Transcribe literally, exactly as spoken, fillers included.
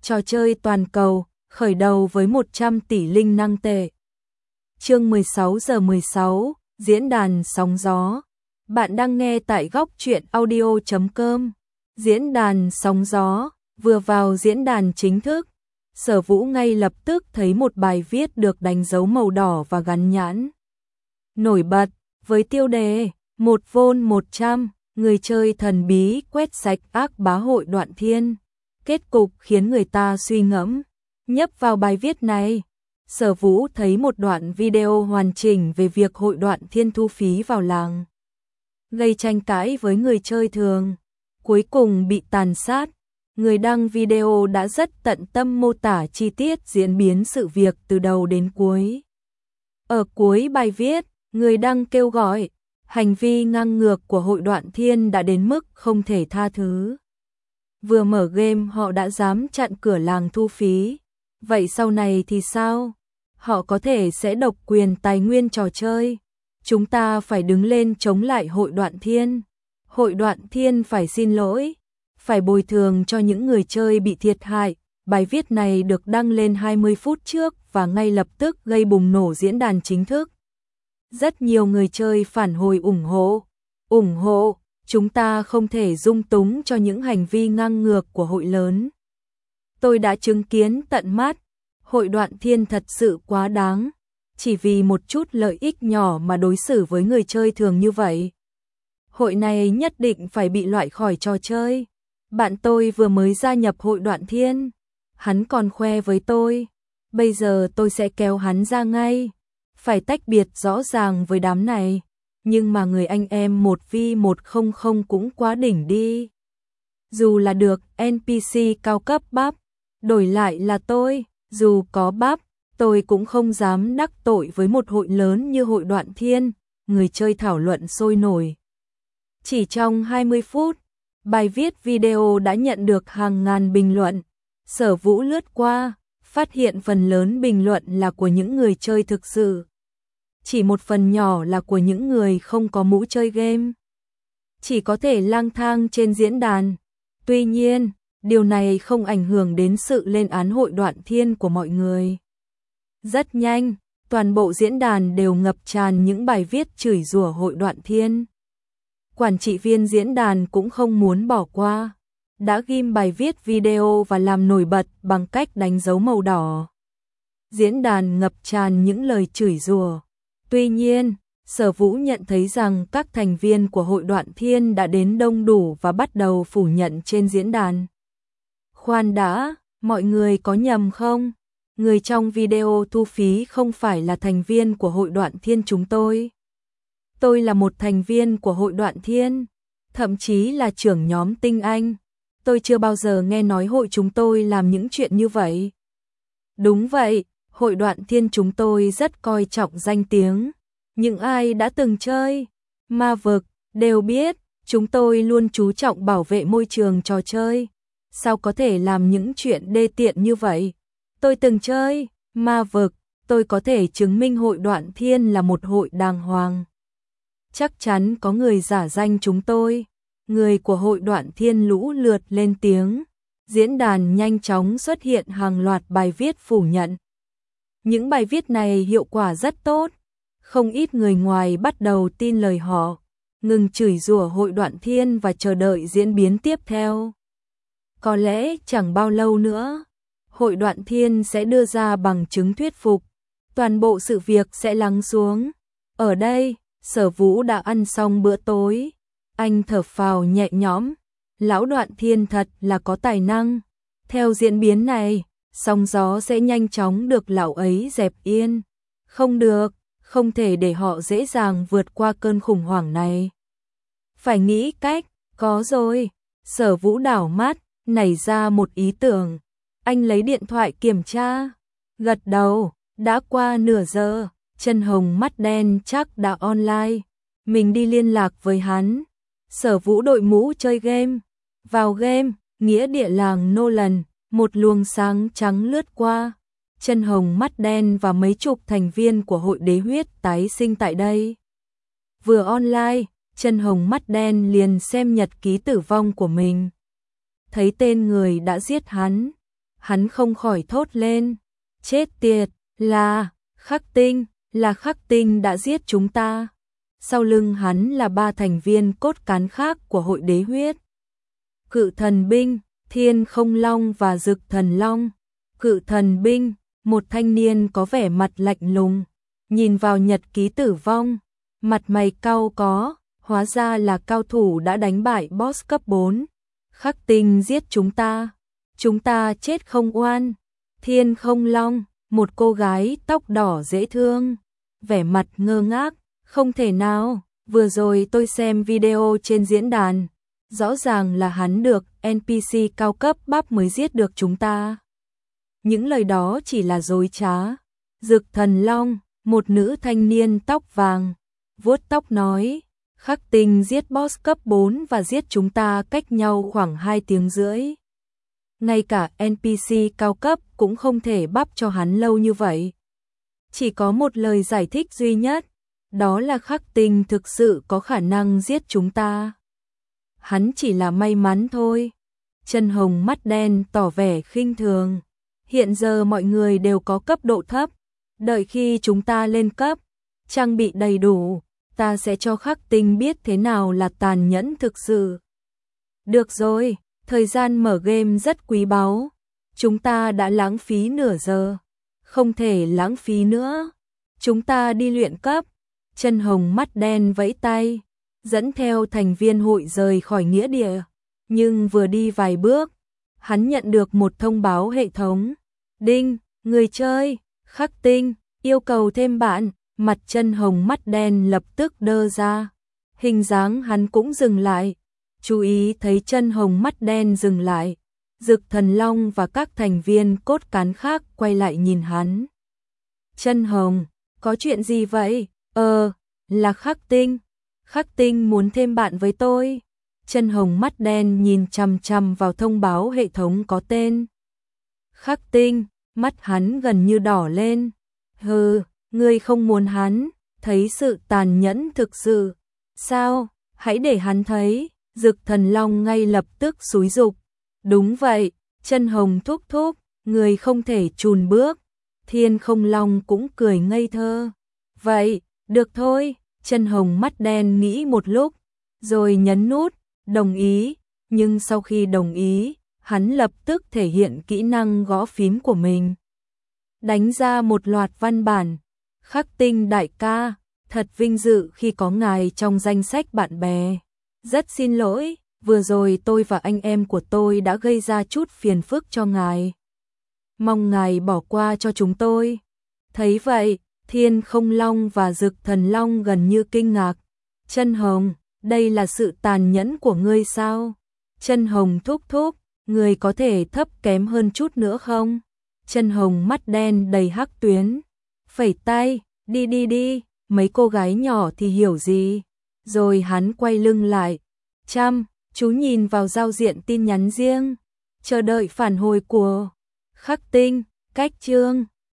Trò chơi toàn cầu, khởi đầu với một trăm tỷ linh năng tệ. Chương mười sáu giờ mười sáu, diễn đàn sóng gió. Bạn đang nghe tại góc truyện audio chấm com. Diễn đàn sóng gió, vừa vào diễn đàn chính thức, Sở Vũ ngay lập tức thấy một bài viết được đánh dấu màu đỏ và gắn nhãn nổi bật với tiêu đề một vôn một trăm, người chơi thần bí quét sạch ác bá hội Đoạn Thiên. Kết cục khiến người ta suy ngẫm. Nhấp vào bài viết này, Sở Vũ thấy một đoạn video hoàn chỉnh về việc hội Đoạn Thiên thu phí vào làng, gây tranh cãi với người chơi thường, cuối cùng bị tàn sát. Người đăng video đã rất tận tâm mô tả chi tiết diễn biến sự việc từ đầu đến cuối. Ở cuối bài viết, người đăng kêu gọi, hành vi ngang ngược của hội Đoạn Thiên đã đến mức không thể tha thứ. Vừa mở game họ đã dám chặn cửa làng thu phí, vậy sau này thì sao? Họ có thể sẽ độc quyền tài nguyên trò chơi. Chúng ta phải đứng lên chống lại hội Đoạn Thiên. Hội Đoạn Thiên phải xin lỗi, phải bồi thường cho những người chơi bị thiệt hại. Bài viết này được đăng lên hai mươi phút trước và ngay lập tức gây bùng nổ diễn đàn chính thức. Rất nhiều người chơi phản hồi ủng hộ. Ủng hộ, chúng ta không thể dung túng cho những hành vi ngang ngược của hội lớn. Tôi đã chứng kiến tận mắt, hội Đoạn Thiên thật sự quá đáng, chỉ vì một chút lợi ích nhỏ mà đối xử với người chơi thường như vậy. Hội này nhất định phải bị loại khỏi trò chơi. Bạn tôi vừa mới gia nhập hội Đoạn Thiên, hắn còn khoe với tôi, bây giờ tôi sẽ kéo hắn ra ngay, phải tách biệt rõ ràng với đám này. Nhưng mà người anh em một vi một trăm cũng quá đỉnh đi. Dù là được en pê xê cao cấp bắp, đổi lại là tôi, dù có bắp, tôi cũng không dám đắc tội với một hội lớn như hội Đoạn Thiên. Người chơi thảo luận sôi nổi. Chỉ trong hai mươi phút, bài viết video đã nhận được hàng ngàn bình luận. Sở Vũ lướt qua, phát hiện phần lớn bình luận là của những người chơi thực sự. Chỉ một phần nhỏ là của những người không có mũ chơi game, chỉ có thể lang thang trên diễn đàn. Tuy nhiên, điều này không ảnh hưởng đến sự lên án hội Đoạn Thiên của mọi người. Rất nhanh, toàn bộ diễn đàn đều ngập tràn những bài viết chửi rủa hội Đoạn Thiên. Quản trị viên diễn đàn cũng không muốn bỏ qua, đã ghim bài viết video và làm nổi bật bằng cách đánh dấu màu đỏ. Diễn đàn ngập tràn những lời chửi rủa. Tuy nhiên, Sở Vũ nhận thấy rằng các thành viên của hội Đoạn Thiên đã đến đông đủ và bắt đầu phủ nhận trên diễn đàn. Khoan đã, mọi người có nhầm không? Người trong video thu phí không phải là thành viên của hội Đoạn Thiên chúng tôi. Tôi là một thành viên của hội Đoạn Thiên, thậm chí là trưởng nhóm tinh anh. Tôi chưa bao giờ nghe nói hội chúng tôi làm những chuyện như vậy. Đúng vậy. Hội Đoạn Thiên chúng tôi rất coi trọng danh tiếng. Những ai đã từng chơi ma vực đều biết, chúng tôi luôn chú trọng bảo vệ môi trường trò chơi. Sao có thể làm những chuyện đê tiện như vậy? Tôi từng chơi ma vực, tôi có thể chứng minh hội Đoạn Thiên là một hội đàng hoàng. Chắc chắn có người giả danh chúng tôi. Người của hội Đoạn Thiên lũ lượt lên tiếng. Diễn đàn nhanh chóng xuất hiện hàng loạt bài viết phủ nhận. Những bài viết này hiệu quả rất tốt, không ít người ngoài bắt đầu tin lời họ, ngừng chửi rủa hội Đoạn Thiên và chờ đợi diễn biến tiếp theo. Có lẽ chẳng bao lâu nữa, hội Đoạn Thiên sẽ đưa ra bằng chứng thuyết phục, toàn bộ sự việc sẽ lắng xuống. Ở đây, Sở Vũ đã ăn xong bữa tối, anh thở phào nhẹ nhõm, lão Đoạn Thiên thật là có tài năng. Theo diễn biến này, sóng gió sẽ nhanh chóng được lão ấy dẹp yên. Không được, không thể để họ dễ dàng vượt qua cơn khủng hoảng này. Phải nghĩ cách, có rồi. Sở Vũ đảo mắt, nảy ra một ý tưởng. Anh lấy điện thoại kiểm tra, gật đầu, đã qua nửa giờ, chân hồng mắt đen chắc đã online. Mình đi liên lạc với hắn. Sở Vũ đội mũ chơi game, vào game, nghĩa địa làng Nolan. Một luồng sáng trắng lướt qua, chân hồng mắt đen và mấy chục thành viên của hội đế huyết tái sinh tại đây. Vừa online, chân hồng mắt đen liền xem nhật ký tử vong của mình. Thấy tên người đã giết hắn, Hắn không khỏi thốt lên. Chết tiệt, là Khắc Tinh, là Khắc Tinh đã giết chúng ta. Sau lưng hắn là ba thành viên cốt cán khác của hội đế huyết. Cự thần binh, Thiên Không Long và Dực Thần Long. Cự thần binh, một thanh niên có vẻ mặt lạnh lùng, nhìn vào nhật ký tử vong, mặt mày cau có, hóa ra là cao thủ đã đánh bại boss cấp bốn. Khắc Tinh giết chúng ta, chúng ta chết không oan. Thiên Không Long, một cô gái tóc đỏ dễ thương, vẻ mặt ngơ ngác, không thể nào, vừa rồi tôi xem video trên diễn đàn, rõ ràng là hắn được en pê xê cao cấp bắp mới giết được chúng ta. Những lời đó chỉ là dối trá. Dực Thần Long, một nữ thanh niên tóc vàng, vuốt tóc nói, Khắc Tinh giết boss cấp bốn và giết chúng ta cách nhau khoảng hai tiếng rưỡi. Ngay cả en pê xê cao cấp cũng không thể bắp cho hắn lâu như vậy. Chỉ có một lời giải thích duy nhất, đó là Khắc Tinh thực sự có khả năng giết chúng ta. Hắn chỉ là may mắn thôi. Chân Hồng mắt đen tỏ vẻ khinh thường. Hiện giờ mọi người đều có cấp độ thấp. Đợi khi chúng ta lên cấp, trang bị đầy đủ, ta sẽ cho Khắc Tinh biết thế nào là tàn nhẫn thực sự. Được rồi, thời gian mở game rất quý báu. Chúng ta đã lãng phí nửa giờ. Không thể lãng phí nữa. Chúng ta đi luyện cấp. Chân Hồng mắt đen vẫy tay, dẫn theo thành viên hội rời khỏi nghĩa địa. Nhưng vừa đi vài bước, hắn nhận được một thông báo hệ thống. Đinh, người chơi, Khắc Tinh, yêu cầu thêm bạn. Mặt Chân Hồng mắt đen lập tức đơ ra. Hình dáng hắn cũng dừng lại. Chú ý thấy Chân Hồng mắt đen dừng lại. Dực Thần Long và các thành viên cốt cán khác quay lại nhìn hắn. Chân Hồng, có chuyện gì vậy? Ờ, là Khắc Tinh. Khắc Tinh muốn thêm bạn với tôi. Chân Hồng mắt đen nhìn chằm chằm vào thông báo hệ thống có tên. Khắc Tinh, mắt hắn gần như đỏ lên. Hừ, ngươi không muốn hắn thấy sự tàn nhẫn thực sự. Sao? Hãy để hắn thấy. Dực Thần Long ngay lập tức xúi giục. Đúng vậy, Chân Hồng thúc thúc, người không thể chùn bước. Thiên Không Long cũng cười ngây thơ. Vậy, được thôi. Chân Hồng mắt đen nghĩ một lúc, rồi nhấn nút, đồng ý. Nhưng sau khi đồng ý, hắn lập tức thể hiện kỹ năng gõ phím của mình. Đánh ra một loạt văn bản. Khắc Tinh đại ca, thật vinh dự khi có ngài trong danh sách bạn bè. Rất xin lỗi, vừa rồi tôi và anh em của tôi đã gây ra chút phiền phức cho ngài. Mong ngài bỏ qua cho chúng tôi. Thấy vậy, Thiên Không Long và Dực Thần Long gần như kinh ngạc. Chân Hồng, đây là sự tàn nhẫn của ngươi sao? Chân Hồng thúc thúc, ngươi có thể thấp kém hơn chút nữa không? Chân Hồng mắt đen đầy hắc tuyến. Phẩy tay, đi đi đi, mấy cô gái nhỏ thì hiểu gì. Rồi hắn quay lưng lại. Chăm, chú nhìn vào giao diện tin nhắn riêng. Chờ đợi phản hồi của Khắc Tinh, cách chương.